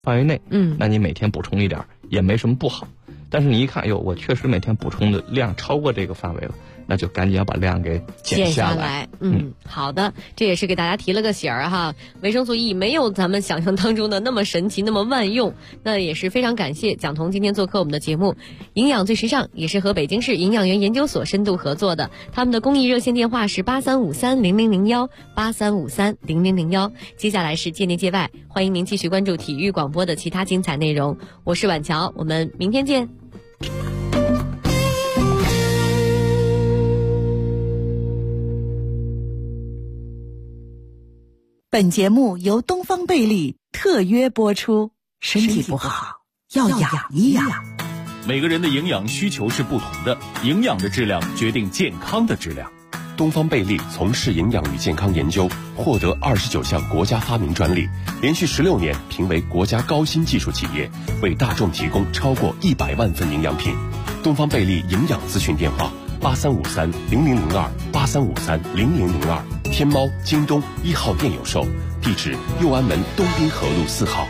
范围内，那你每天补充一点也没什么不好。但是你一看，哟，我确实每天补充的量超过这个范围了，那就赶紧要把量给减下来。 好的，这也是给大家提了个醒儿哈。维生素 E 没有咱们想象当中的那么神奇，那么万用。那也是非常感谢蒋彤今天做客我们的节目，营养最时尚也是和北京市营养员研究所深度合作的。他们的公益热线电话是83530001，83530001。接下来是界内界外，欢迎您继续关注体育广播的其他精彩内容。我是婉乔，我们明天见。 本节目由东方贝利特约播出。身体不好要养一养。 每个人的营养需求是不同的，营养的质量决定健康的质量。 东方贝利从事营养与健康研究，获得29项国家发明专利，连续16年评为国家高新技术企业，为大众提供超过100万份营养品。东方贝利营养咨询电话83530002，83530002，天猫、京东1号店有售，地址右安门东滨河路4号。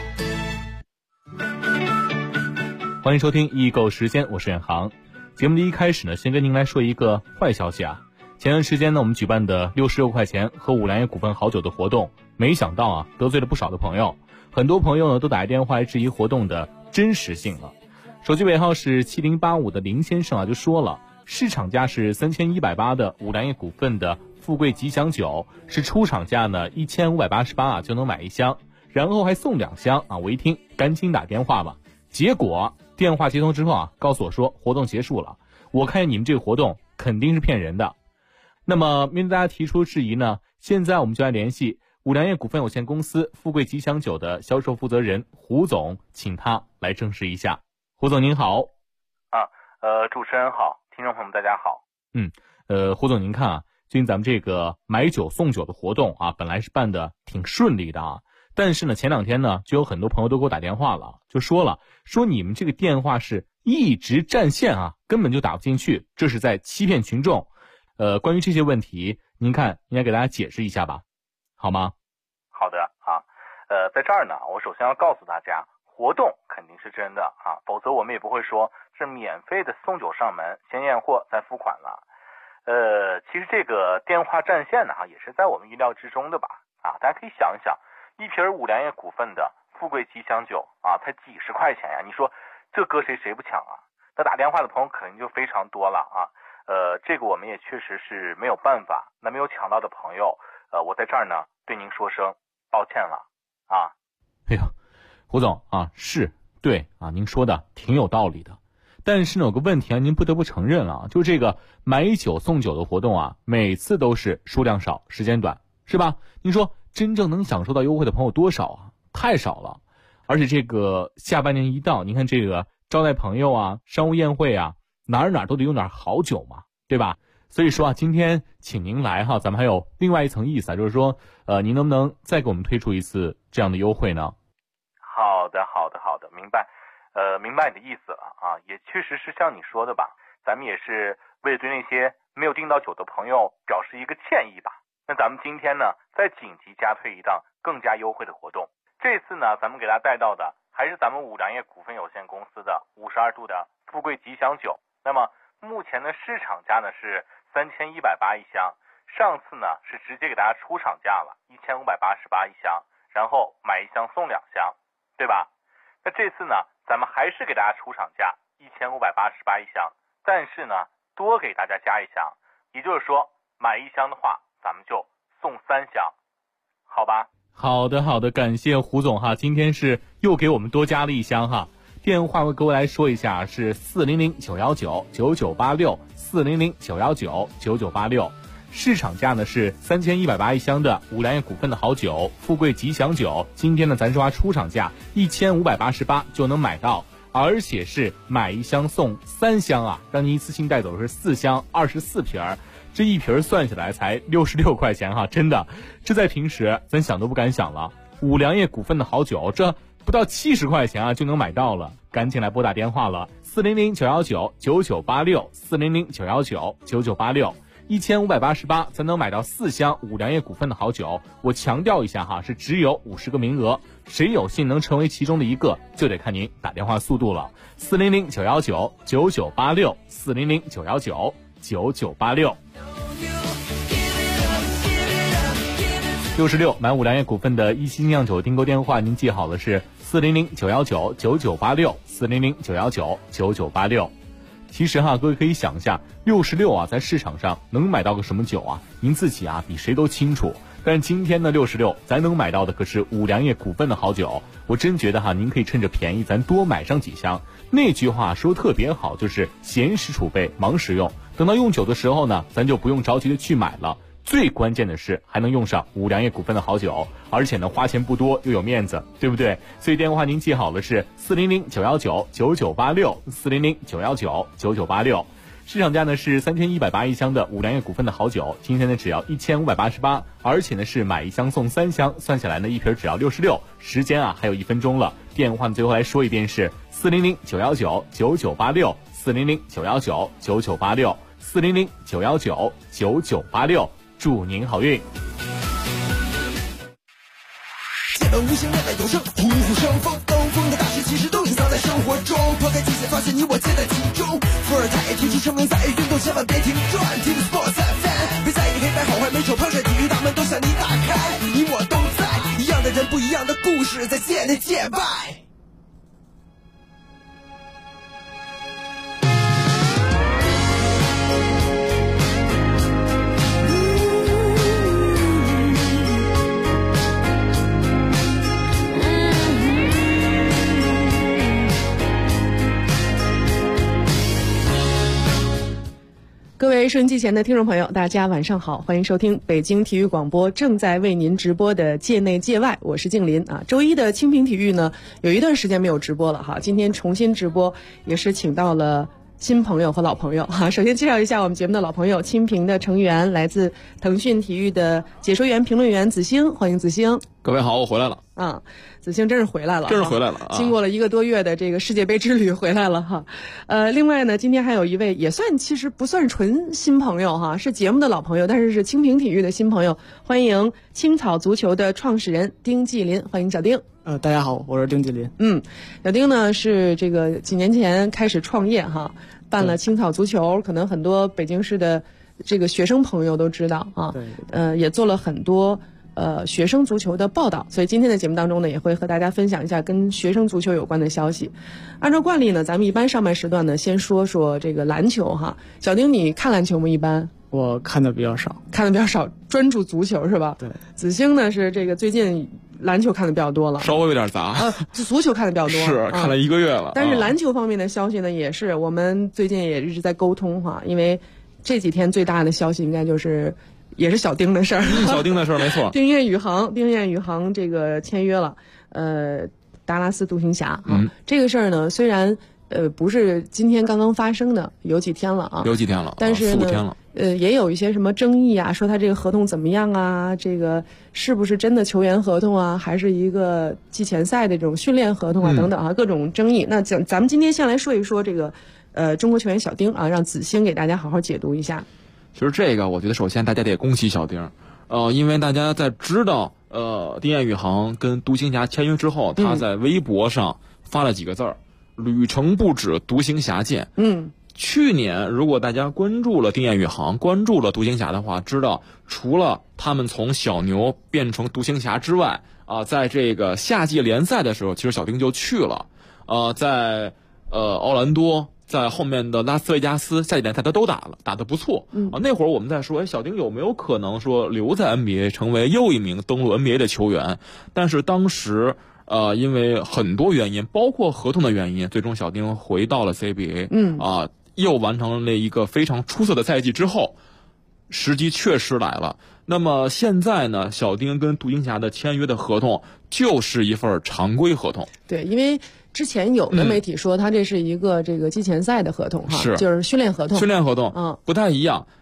欢迎收听易购时间，我是远航。节目的一开始呢，先跟您来说一个坏消息啊。前段时间呢，我们举办的66块钱喝五粮液股份好酒的活动，没想到啊，得罪了不少的朋友。很多朋友呢都打电话来质疑活动的真实性了。手机尾号是7085的林先生啊，就说了，市场价是3180的五粮液股份的富贵吉祥酒，是出厂价呢1588啊就能买1箱，然后还送2箱啊。我一听赶紧打电话吧，结果电话接通之后啊，告诉我说活动结束了。我看你们这个活动肯定是骗人的。那么面对大家提出质疑呢，现在我们就来联系五粮液股份有限公司富贵吉祥酒的销售负责人胡总，请他来证实一下。胡总您好。 主持人好，听众朋友们大家好。 胡总您看啊，最近咱们这个买酒送酒的活动啊，本来是办的挺顺利的啊，但是呢前2天呢就有很多朋友都给我打电话了，就说你们这个电话是一直占线啊，根本就打不进去，这是在欺骗群众。关于这些问题，您看应该给大家解释一下吧，好吗？ 好的啊，在这儿呢，我首先要告诉大家，活动肯定是真的啊，否则我们也不会说是免费的送酒上门，先验货再付款了。其实这个电话占线呢，也是在我们意料之中的吧？啊，大家可以想一想，一瓶五粮液股份的富贵吉祥酒啊，才几十块钱呀，你说这搁谁不抢啊？那打电话的朋友肯定就非常多了啊。这个我们也确实是没有办法。那没有抢到的朋友，我在这儿呢对您说声抱歉了啊。 哎呀，胡总啊，是对啊，您说的挺有道理的。但是呢，有个问题啊，您不得不承认啊，就是这个买酒送酒的活动啊，每次都是数量少，时间短，是吧？您说真正能享受到优惠的朋友多少啊？太少了。而且这个下半年一到，您看这个招待朋友啊，商务宴会啊，哪儿都得有点好酒嘛，对吧？所以说啊，今天请您来哈，咱们还有另外一层意思啊，就是说，您能不能再给我们推出一次这样的优惠呢？ 好的，明白。明白你的意思了啊，也确实是像你说的吧，咱们也是为了对那些没有订到酒的朋友表示一个歉意吧。那咱们今天呢，再紧急加推一档更加优惠的活动。这次呢，咱们给大家带到的还是咱们五粮液股份有限公司的52度的富贵吉祥酒。那么目前的市场价呢是3180一箱，上次呢是直接给大家出厂价了1588一箱，然后买1箱送2箱，对吧？那这次呢，咱们还是给大家出厂价1588一箱，但是呢多给大家加1箱，也就是说买1箱的话咱们就送3箱，好吧？ 好的，感谢胡总哈，今天是又给我们多加了1箱哈。电话我各位来说一下，是400-919-9986，400-919-9986。市场价呢是3180一箱的五粮液股份的好酒富贵吉祥酒，今天呢咱说出厂价1588就能买到，而且是买1箱送3箱啊，让您一次性带走的是4箱24瓶，这一瓶算下来才66块钱哈，真的，这在平时咱想都不敢想了。五粮液股份的好酒，这不到70块钱啊就能买到了，赶紧来拨打电话了，400-919-9986，400-919-9986，1588才能买到4箱五粮液股份的好酒。我强调一下哈，是只有50个名额， 谁有幸能成为其中的一个，就得看您打电话速度了。400-919-9986，400-919-9986。66买5粮液股份的一星酿酒订购电话，您记好了是400-919-9986，400-919-9986。其实各位可以想一下，66在市场上能买到个什么酒啊？您自己比谁都清楚。但是今天的66，咱能买到的可是5粮液股份的好酒。我真觉得您可以趁着便宜，咱多买上几箱。那句话说特别好，就是闲时储备，忙时用。等到用酒的时候呢，咱就不用着急的去买了。最关键的是还能用上5粮液股份的好酒，而且呢花钱不多又有面子，对不对？所以电话您记好了是400-919-9986，400-919-9986。市场价呢是3180一箱的5粮液股份的好酒，今天呢只要1588，而且呢是买1箱送3箱，算下来呢一瓶只要66。时间还有1分钟了，电话呢最后来说一遍是400-919-9986，400-919-9986，400-919-9986。祝您好运。 无形的有声，虎虎生风，兜风的大师其实都隐藏在生活中。抛开机械，发现你我皆在其中。伏尔泰提起生命在于运动，千万别停转。Team Sports FM， 别在意黑白好坏，美丑胖瘦，体育大门都向你打开。你我都在，一样的人，不一样的故事，在界内界外。 各位收音机前的听众朋友，大家晚上好，欢迎收听北京体育广播正在为您直播的界内界外，我是静林周一的清平体育呢，有一段时间没有直播了今天重新直播，也是请到了新朋友和老朋友首先介绍一下我们节目的老朋友，清平的成员，来自腾讯体育的解说员、评论员子星，欢迎子星。 各位好，我回来了子星真是回来了，经过了1个多月的这个世界杯之旅回来了另外呢，今天还有一位也算其实不算纯新朋友是节目的老朋友，但是是清平体育的新朋友，欢迎青草足球的创始人丁继林，欢迎小丁。 大家好，我是丁继林。 小丁呢是这个几年前开始创业办了青草足球，可能很多北京市的这个学生朋友都知道也做了很多学生足球的报道，所以今天的节目当中呢，也会和大家分享一下跟学生足球有关的消息。按照惯例呢，咱们一般上半时段呢，先说说这个篮球小丁，你看篮球吗？一般我看的比较少， 专注足球是吧？ 对。 子星呢是这个最近篮球看的比较多了， 稍微有点杂足球看的比较多， 是看了1个月了。 但是篮球方面的消息呢，也是我们最近也一直在沟通因为这几天最大的消息应该就是也是小丁的事儿， 小丁的事儿没错。 丁彦雨航这个签约了达拉斯独行侠这个事儿呢，虽然不是今天刚刚发生的，有几天了但是呢 4-5天了也有一些什么争议说他这个合同怎么样这个是不是真的球员合同还是一个季前赛的这种训练合同等等各种争议。那咱们今天先来说一说这个中国球员小丁让子星给大家好好解读一下。 其实这个我觉得首先大家得恭喜小丁因为大家在知道丁彦雨航跟独行侠签约之后，他在微博上发了几个字儿旅程不止，独行侠见。去年如果大家关注了丁彦雨航，关注了独行侠的话，知道除了他们从小牛变成独行侠之外在这个夏季联赛的时候，其实小丁就去了在奥兰多，在后面的拉斯维加斯夏季联赛他都打了，打得不错那会儿我们在说小丁有没有可能说留在 NBA 成为又一名登陆 NBA 的球员，但是当时因为很多原因，包括合同的原因，最终小丁回到了 CBA 又完成了那一个非常出色的赛季之后，时机确实来了。那么现在呢，小丁跟独行侠的签约的合同就是一份常规合同。 对，因为之前有的媒体说他这是一个这个季前赛的合同是就是训练合同。 不太一样。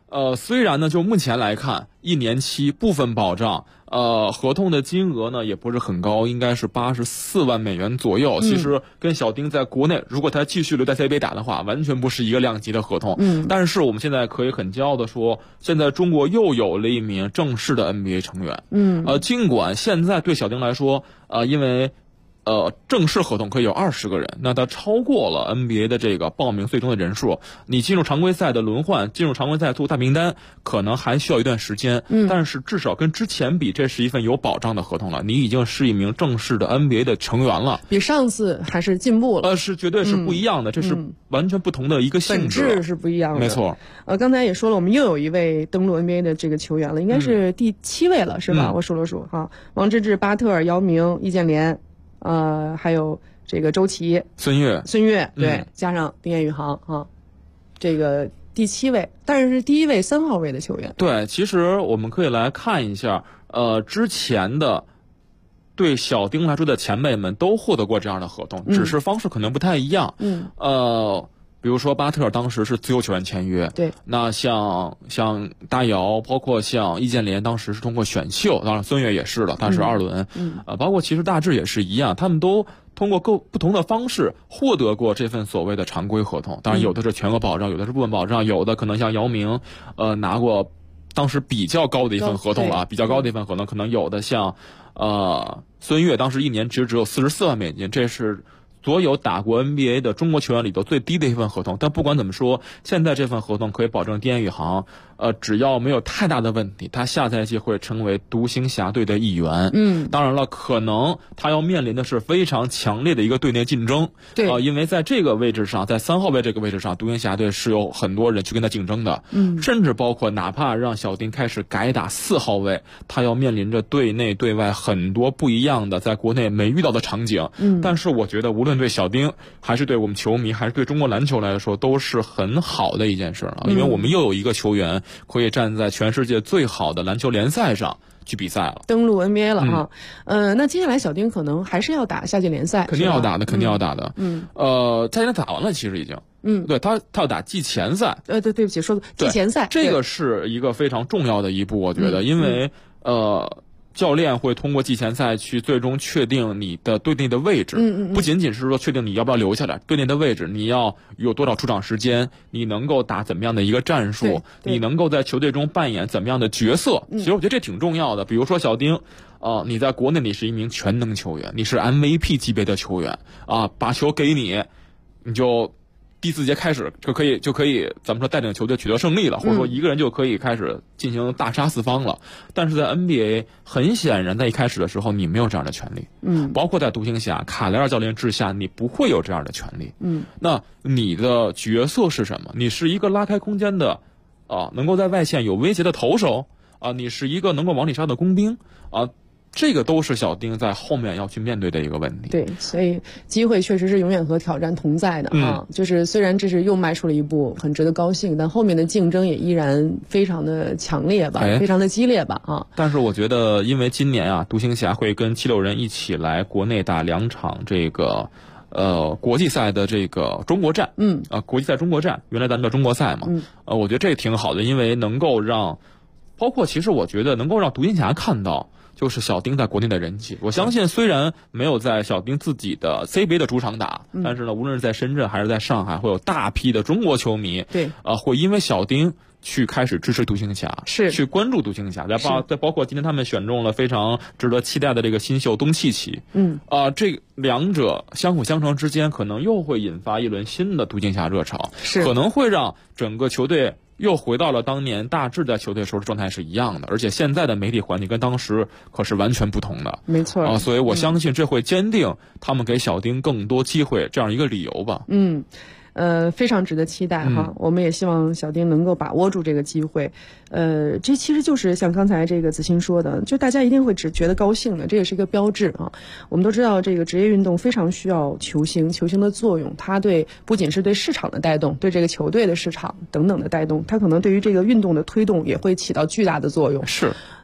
虽然呢，就目前来看，1年期部分保障，合同的金额呢也不是很高，应该是84万美元左右。其实跟小丁在国内，如果他继续留在 CBA 打的话，完全不是一个量级的合同。但是我们现在可以很骄傲的说，现在中国又有了一名正式的 NBA 成员。尽管现在对小丁来说，因为正式合同可以有20个人，那他超过了 NBA 的这个报名最终的人数。你进入常规赛的轮换，进入常规赛做大名单，可能还需要一段时间。但是至少跟之前比，这是一份有保障的合同了。你已经是一名正式的 NBA 的成员了， 比上次还是进步了。 是绝对是不一样的，这是完全不同的一个性质， 本质是不一样的。 没错。 刚才也说了，我们又有一位登陆 NBA 的这个球员了，应该是第7位了，是吧？我数了数哈，王治郅、巴特尔、姚明、易建联。还有这个周琦、孙悦，对，加上丁彦雨航啊，这个第7位，但是第1位3号位的球员。 对，其实我们可以来看一下，之前的对小丁来说的前辈们都获得过这样的合同，只是方式可能不太一样。比如说巴特尔当时是自由球员签约， 对。那像大姚，包括像易建联，当时是通过选秀，当然孙悦也是了，他是2轮。包括其实大致也是一样，他们都通过不同的方式获得过这份所谓的常规合同。当然有的是全额保障，有的是部分保障，有的可能像姚明，拿过当时比较高的一份合同了，比较高的一份合同，可能有的像孙悦，当时1年只有44万美金，这是所有打过 NBA 的中国球员里头最低的一份合同。但不管怎么说，现在这份合同可以保证丁彦雨航只要没有太大的问题，他下赛季会成为独行侠队的一员。当然了，可能他要面临的是非常强烈的一个队内竞争。 对， 因为在这个位置上，在3号位这个位置上，独行侠队是有很多人去跟他竞争的。甚至包括哪怕让小丁开始改打4号位，他要面临着队内对外很多不一样的在国内没遇到的场景。但是我觉得无论对小丁还是对我们球迷还是对中国篮球来说，都是很好的一件事啊，因为我们又有一个球员可以站在全世界最好的篮球联赛上去比赛了， 登陆 NBA 了哈。那接下来小丁可能还是要打夏季联赛， 肯定要打的，肯定要打的。夏季联赛打完了，其实已经。对，他要打季前赛。 对不起，说的季前赛， 这个是一个非常重要的一步，我觉得，因为教练会通过季前赛去最终确定你的队内的位置。不仅仅是说确定你要不要留下来，队内的位置你要有多少出场时间，你能够打怎么样的一个战术，你能够在球队中扮演怎么样的角色。其实我觉得这挺重要的。比如说小丁，你在国内你是一名全能球员，你是 MVP 级别的球员把球给你，你就第4节开始就可以咱们说带领球队取得胜利了，或者说一个人就可以开始进行大杀四方了。但是在 NBA 很显然在一开始的时候你没有这样的权利。包括在独行侠卡莱尔教练治下，你不会有这样的权利。那你的角色是什么？你是一个拉开空间的能够在外线有威胁的投手你是一个能够往里杀的工兵这个都是小丁在后面要去面对的一个问题。 对，所以机会确实是永远和挑战同在的就是虽然这是又迈出了一步，很值得高兴，但后面的竞争也依然非常的强烈吧，非常的激烈吧但是我觉得，因为今年独行侠会跟76人一起来国内打2场这个国际赛的这个中国站。国际赛中国站，原来咱们叫中国赛嘛。我觉得这挺好的，因为能够让，包括其实我觉得能够让独行侠看到。就是小丁在国内的人气，我相信虽然没有在小丁自己的 CBA 的主场打，但是呢，无论是在深圳还是在上海，会有大批的中国球迷，会因为小丁去开始支持独行侠，去关注独行侠，再包括今天他们选中了非常值得期待的这个新秀东契奇，这两者相辅相成之间，可能又会引发一轮新的独行侠热潮，可能会让整个球队又回到了当年大致在球队时候的状态是一样的，而且现在的媒体环境跟当时可是完全不同的。 没错所以我相信这会坚定他们给小丁更多机会这样一个理由吧。 非常值得期待哈。我们也希望小丁能够把握住这个机会。这其实就是像刚才这个子欣说的，就大家一定会只觉得高兴的，这也是一个标志啊。我们都知道这个职业运动非常需要球星的作用，它不仅是对市场的带动，对这个球队的市场等等的带动，它可能对于这个运动的推动也会起到巨大的作用。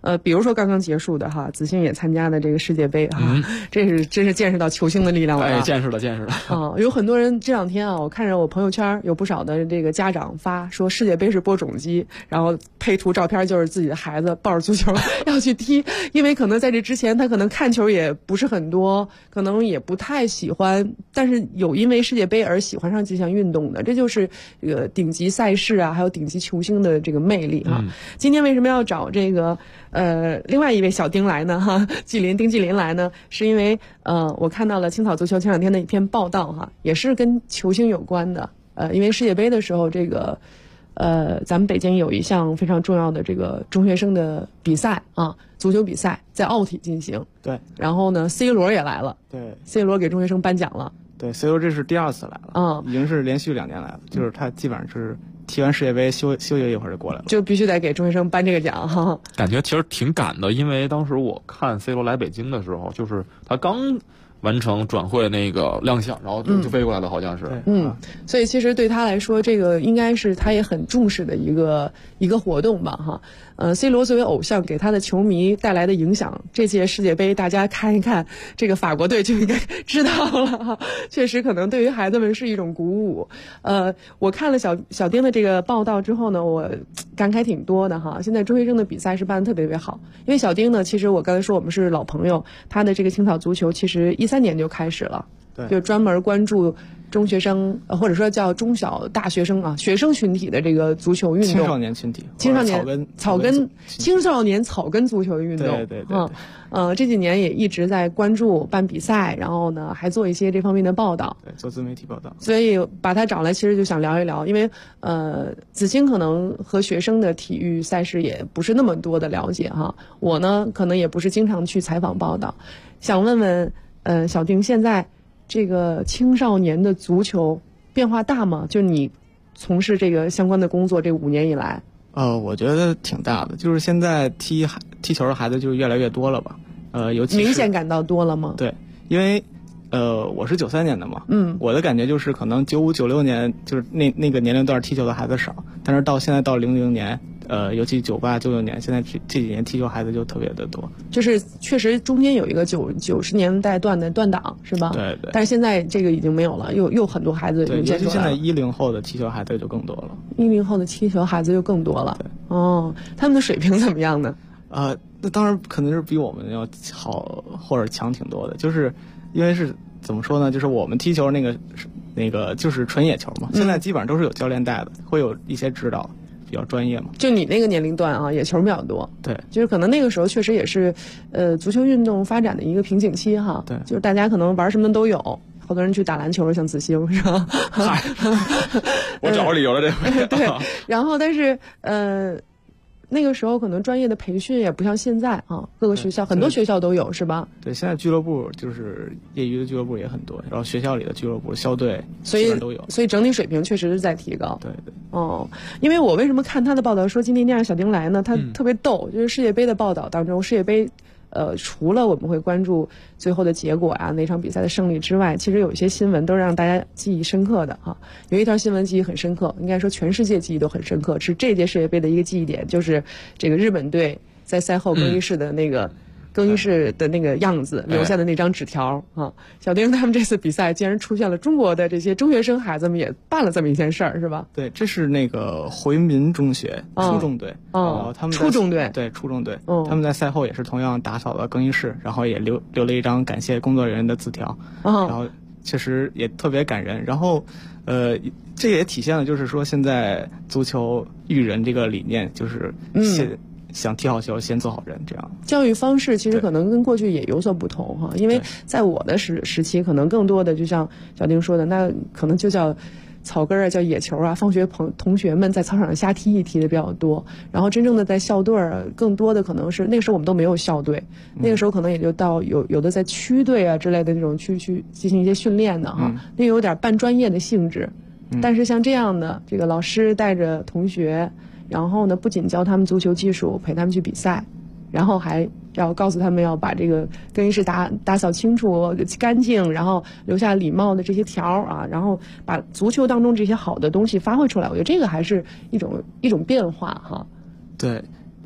比如说刚刚结束的哈，子星也参加的这个世界杯哈，真是见识到球星的力量了。 哎，见识了。 有很多人这两天啊，我看着我朋友圈有不少的这个家长发说世界杯是播种机，然后配图照片就是自己的孩子抱着足球要去踢，因为可能在这之前他可能看球也不是很多，可能也不太喜欢，但是有因为世界杯而喜欢上这项运动的，这就是顶级赛事啊，还有顶级球星的这个魅力哈。今天为什么要找这个另外一位小丁来呢哈？丁继林来呢，是因为我看到了青草足球前两天的一篇报道哈，也是跟球星有关的。因为世界杯的时候，这个咱们北京有一项非常重要的这个中学生的比赛啊，足球比赛在奥体进行。 对。 然后呢 ，C 罗也来了。 对。 C 罗给中学生颁奖了。 对 ，C 罗这是第2次来了。已经是连续2年来了，就是他基本上是踢完世界杯休息一会儿就过来了， 就必须得给中学生颁这个奖哈。 感觉其实挺赶的，因为当时我看 C 罗来北京的时候，就是他刚完成转会那个亮相，然后就飞过来了，好像是。 所以其实对他来说，这个应该是他也很重视的一个活动吧哈。C 罗作为偶像，给他的球迷带来的影响，这届世界杯大家看一看，这个法国队就应该知道了哈。确实，可能对于孩子们是一种鼓舞。我看了小丁的这个报道之后呢，我感慨挺多的哈。现在中学生的比赛是办得特别好，因为小丁呢，其实我刚才说我们是老朋友，他的这个青草足球其实13年就开始了。 对， 就专门关注中学生，或者说叫中小大学生啊，学生群体的这个足球运动。 青少年群体， 青少年青少年草根足球运动。 对。 这几年也一直在关注办比赛，然后呢还做一些这方面的报道。 对，做自媒体报道。 所以把他找来，其实就想聊一聊，因为子星可能和学生的体育赛事也不是那么多的了解哈。我呢可能也不是经常去采访报道，想问问小丁现在。这个青少年的足球变化大吗？就你从事这个相关的工作这5年以来， 我觉得挺大的。就是现在踢球的孩子就是越来越多了吧？尤其是明显感到多了吗？ 对，因为我是93年的嘛，我的感觉就是可能95、96年就是那个年龄段踢球的孩子少，但是到现在到00年。尤其98、96年，现在这几年踢球孩子就特别的多， 就是确实中间有一个90年代段的断档是吧？ 对。 但是现在这个已经没有了，又很多孩子对，尤其现在10后的踢球孩子就更多了。 10后的踢球孩子就更多了。 对。 他们的水平怎么样呢？ 那当然可能是比我们要好或者强挺多的，就是因为是怎么说呢？就是我们踢球那个就是纯野球嘛，现在基本上都是有教练带的，会有一些指导。比较专业嘛， 就你那个年龄段啊，野球比较多。 对， 就是可能那个时候确实也是，足球运动发展的一个瓶颈期哈。 对， 就是大家可能玩什么都有，好多人去打篮球，像子星是吧？ 嗨，我找着理由了这回。 对，然后但是那个时候可能专业的培训也不像现在啊，各个学校很多学校都有是吧？ 对，现在俱乐部就是业余的俱乐部也很多，然后学校里的俱乐部、校队基本都有， 所以整体水平确实是在提高。 对。 因为我为什么看他的报道说今天让小丁来呢？他特别逗，就是世界杯的报道当中，世界杯。除了我们会关注最后的结果啊，那场比赛的胜利之外，其实有一些新闻都是让大家记忆深刻的啊。有一条新闻记忆很深刻，应该说全世界记忆都很深刻，是这届世界杯的一个记忆点，就是这个日本队在赛后更衣室的那个。更衣室的那个样子，留下的那张纸条啊，小丁他们这次比赛竟然出现了中国的这些中学生孩子们也办了这么一件事儿，是吧？ 对，这是那个回民中学初中队，他们初中队， 对初中队，他们在赛后也是同样打扫了更衣室，然后也留了一张感谢工作人员的字条，然后确实也特别感人。然后，这也体现了就是说现在足球育人这个理念，就是想踢好球，先做好人，这样教育方式其实可能跟过去也有所不同哈。因为在我的时期，可能更多的就像小丁说的，那可能就叫草根啊，叫野球啊，放学同学们在操场上瞎踢一踢的比较多。然后真正的在校队儿，更多的可能是那个时候我们都没有校队，那个时候可能也就到有的在区队啊之类的那种去进行一些训练的哈，那有点半专业的性质。但是像这样的这个老师带着同学。然后呢，不仅教他们足球技术，陪他们去比赛，然后还要告诉他们要把这个更衣室打扫清楚、干净，然后留下礼貌的这些条啊，然后把足球当中这些好的东西发挥出来。我觉得这个还是一种变化哈。 对，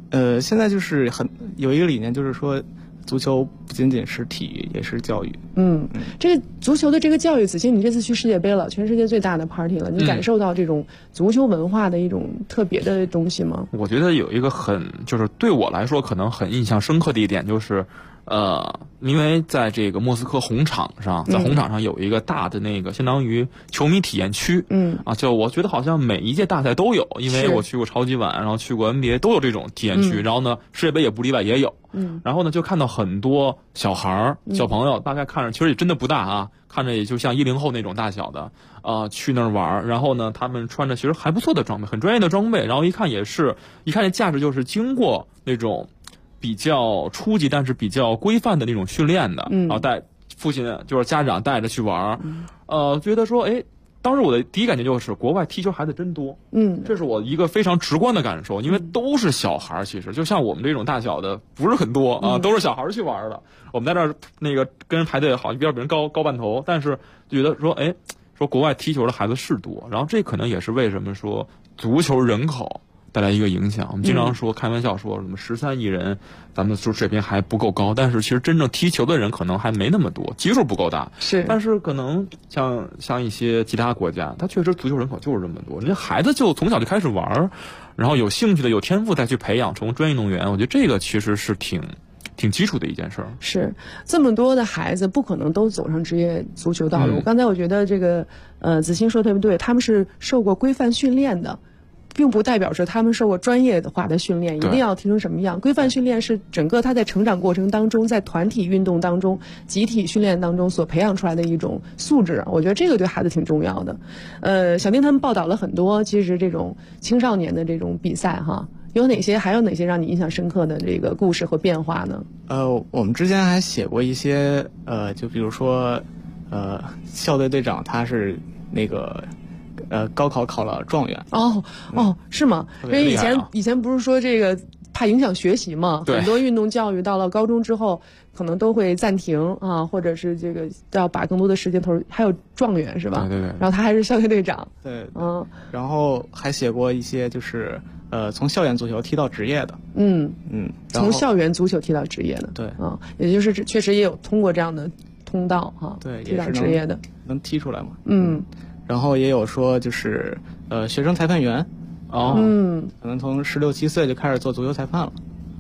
现在就是有一个理念，就是说足球不仅仅是体育，也是教育。 这个足球的这个教育，子欣，你这次去世界杯了，全世界最大的 party 了，你感受到这种足球文化的一种特别的东西吗？ 我觉得有一个就是对我来说可能很印象深刻的一点就是。因为在这个莫斯科红场上，在红场上有一个大的那个相当于球迷体验区，就我觉得好像每一届大赛都有，因为我去过超级碗，然后去过 NBA 都有这种体验区，然后呢世界杯也不例外也有，然后呢就看到很多小朋友，大概看着其实也真的不大啊，看着也就像10后那种大小的，去那儿玩，然后呢他们穿着其实还不错的装备，很专业的装备，然后一看这价值就是经过那种比较初级但是比较规范的那种训练的，然后带父亲就是家长带着去玩，觉得说当时我的第一感觉就是国外踢球孩子真多，这是我一个非常直观的感受，因为都是小孩，其实就像我们这种大小的不是很多啊，都是小孩去玩的。我们在这儿那个跟人排队好像比人高半头，但是觉得说说国外踢球的孩子是多，然后这可能也是为什么说足球人口带来一个影响。我们经常说开玩笑说什么13亿人，咱们的水平还不够高，但是其实真正踢球的人可能还没那么多，基数不够大。 是， 但是可能像一些其他国家，它确实足球人口就是这么多，人家孩子就从小就开始玩，然后有兴趣的有天赋再去培养成专业运动员，我觉得这个其实是挺基础的一件事儿。 是，这么多的孩子不可能都走上职业足球道路。刚才我觉得这个子欣说特别对，他们是受过规范训练的，并不代表着他们受过专业化的训练，一定要踢成什么样。规范训练是整个他在成长过程当中，在团体运动当中、集体训练当中所培养出来的一种素质。我觉得这个对孩子挺重要的。小丁他们报道了很多，其实这种青少年的这种比赛哈，还有哪些让你印象深刻的这个故事和变化呢？ 我们之前还写过一些就比如说校队队长他是那个高考考了状元。 是吗？因为以前不是说这个怕影响学习嘛，很多运动教育到了高中之后可能都会暂停啊，或者是这个要把更多的时间投入。还有状元是吧？ 对。 然后他还是校队队长。 对。然后还写过一些就是从校园足球踢到职业的。 从校园足球踢到职业的。 对。 也就是确实也有通过这样的通道哈， 对， 踢到职业的， 能踢出来嘛。然后也有说就是学生裁判员，可能从16、17岁就开始做足球裁判了。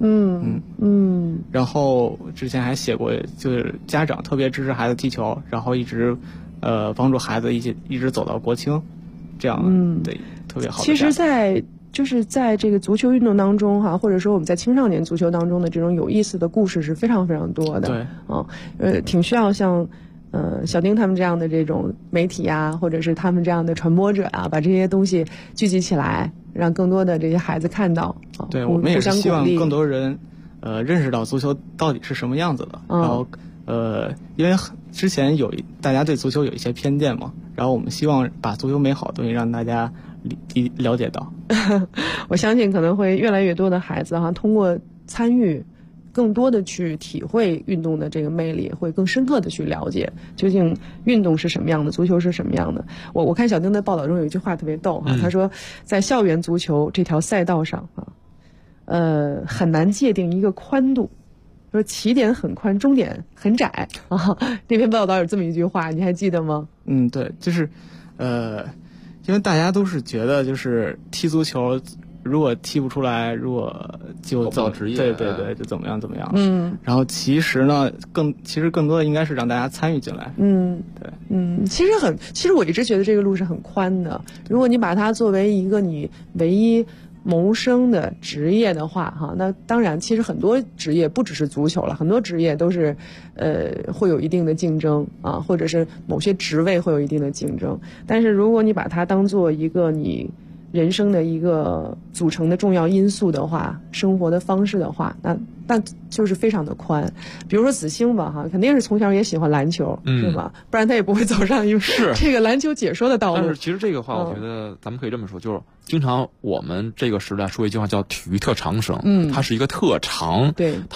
然后之前还写过，就是家长特别支持孩子踢球，然后一直帮助孩子一直走到国青，这样的特别好的。 其实在这个足球运动当中哈，或者说我们在青少年足球当中的这种有意思的故事是非常非常多的。 对， 挺需要像小丁他们这样的这种媒体啊，或者是他们这样的传播者啊，把这些东西聚集起来，让更多的这些孩子看到。 对，我们也是希望更多人认识到足球到底是什么样子的。然后因为之前大家对足球有一些偏见嘛，然后我们希望把足球美好的东西让大家了解到。 我相信可能会越来越多的孩子通过参与，更多的去体会运动的这个魅力，会更深刻的去了解究竟运动是什么样的，足球是什么样的。我看小丁的报道中有一句话特别逗他说在校园足球这条赛道上很难界定一个宽度，说起点很宽，终点很窄那篇报道有这么一句话，你还记得吗？ 对，就是因为大家都是觉得就是踢足球如果踢不出来，如果就走职业， 对，就怎么样。然后其实呢，更多的应该是让大家参与进来。 对。其实我一直觉得这个路是很宽的。如果你把它作为一个你唯一谋生的职业的话那当然其实很多职业不只是足球了，很多职业都是会有一定的竞争或者是某些职位会有一定的竞争。但是如果你把它当做一个你人生的一个组成的重要因素的话，生活的方式的话，那就是非常的宽。比如说子欣吧肯定是从小也喜欢篮球，是吧？不然他也不会走上这个篮球解说的道路。 但是其实这个话我觉得咱们可以这么说，就是经常我们这个时代说一句话叫体育特长生，它是一个特长， 对， 它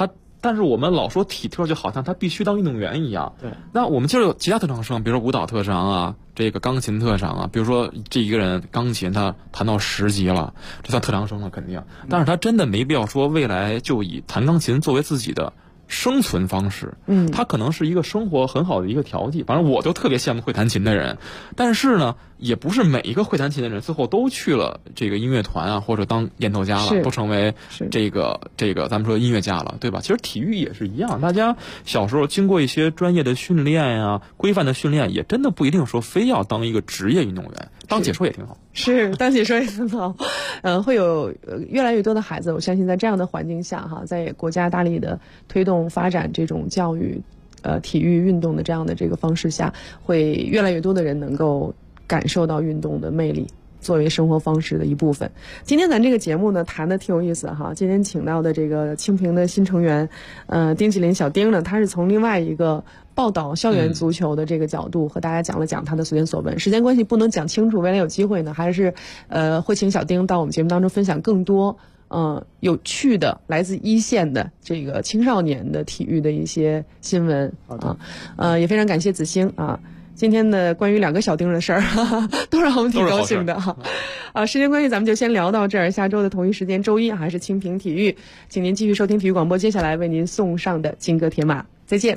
但是我们老说体特就好像他必须当运动员一样。 对， 那我们就是有其他特长生，比如说舞蹈特长啊，这个钢琴特长啊，比如说这一个人钢琴他弹到10级了，这算特长生了肯定。但是他真的没必要说未来就以弹钢琴作为自己的生存方式，它可能是一个生活很好的一个调剂。反正我就特别羡慕会弹琴的人，但是呢，也不是每一个会弹琴的人最后都去了这个音乐团啊，或者当演奏家了，都成为这个咱们说音乐家了，对吧？其实体育也是一样，大家小时候经过一些专业的训练呀、规范的训练，也真的不一定说非要当一个职业运动员，当解说也挺好。 是，当解说也很好。会有越来越多的孩子，我相信在这样的环境下哈，在国家大力的推动发展这种教育体育运动的这样的这个方式下，会越来越多的人能够感受到运动的魅力作为生活方式的一部分。今天咱这个节目呢谈的挺有意思哈，今天请到的这个清平的新成员丁继林小丁呢，他是从另外一个报道校园足球的这个角度和大家讲了讲他的所见所闻。时间关系不能讲清楚，未来有机会呢还是会请小丁到我们节目当中分享更多有趣的来自一线的这个青少年的体育的一些新闻啊。也非常感谢子星啊，今天的关于2个小丁的事儿都让我们挺高兴的哈。时间关系咱们就先聊到这儿，下周的同一时间周一还是清平体育，请您继续收听体育广播，接下来为您送上的金戈铁马，再见。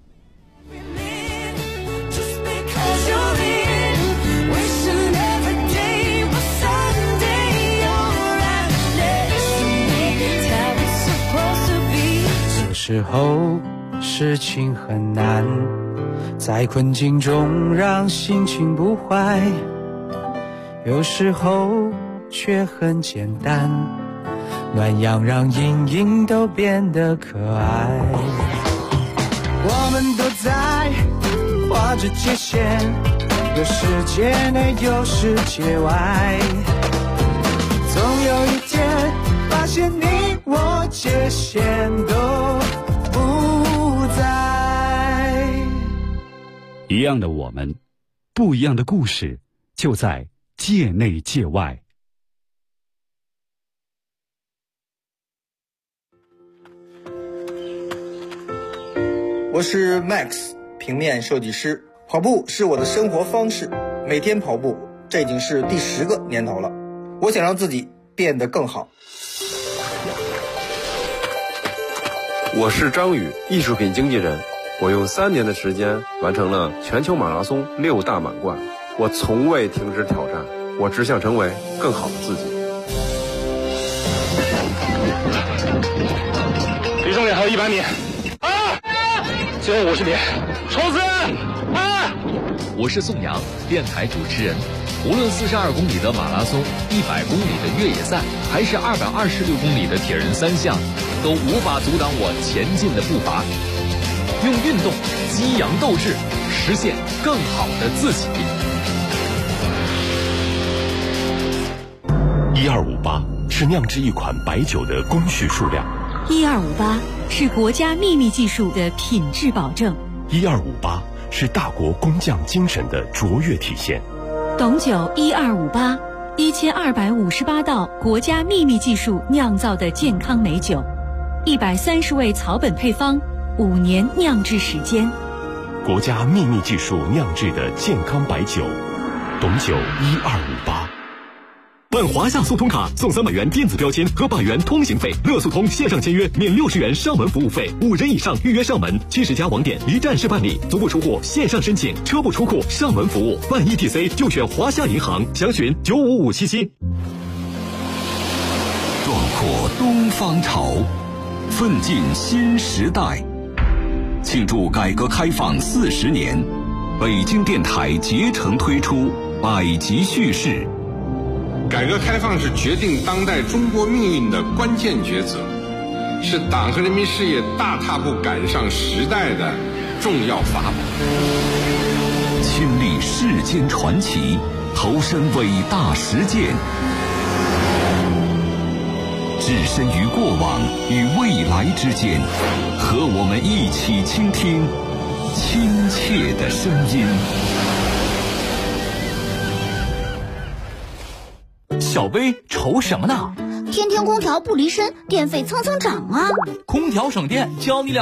有时候事情很难，在困境中让心情不坏，有时候却很简单，暖阳让阴影都变得可爱。我们都在画着界限，有世界内有世界外，总有一天发现你我界限都不在。 一样的我们，不一样的故事，就在界内界外。 我是 Max， 平面设计师。跑步是我的生活方式，每天跑步，这已经是第10个年头了。我想让自己变得更好。 我是张宇，艺术品经纪人。我用3年的时间完成了全球马拉松6大满贯。我从未停止挑战，我只想成为更好的自己。 离终点还有100米最后50米，冲刺我是宋阳，电台主持人。无论42公里的马拉松、100公里的越野赛，还是226公里的铁人3项，都无法阻挡我前进的步伐。用运动激扬斗志，实现更好的自己。 1258是酿制一款白酒的工序数量 ，1258是国家秘密技术的品质保证 ，1258是大国工匠精神的卓越体现。 董酒1258，1258道国家秘密技术酿造的健康美酒，130味草本配方，5年酿制时间。 国家秘密技术酿制的健康白酒，董酒1258。 办华夏速通卡送300元电子标签和100元通行费，乐速通线上签约免60元上门服务费，5人以上预约上门，70家网点一站式办理，足不出户线上申请，车不出库上门服务，办 ETC 就选华夏银行，详询95577。 壮阔东方潮，奋进新时代。庆祝改革开放40年，北京电台竭诚推出百集叙事。 改革开放是决定当代中国命运的关键抉择，是党和人民事业大踏步赶上时代的重要法宝。 亲历世间传奇，投身伟大实践，置身于过往与未来之间，和我们一起倾听亲切的声音。 小薇愁什么呢？ 天天空调不离身，电费蹭蹭涨啊！ 空调省电，教你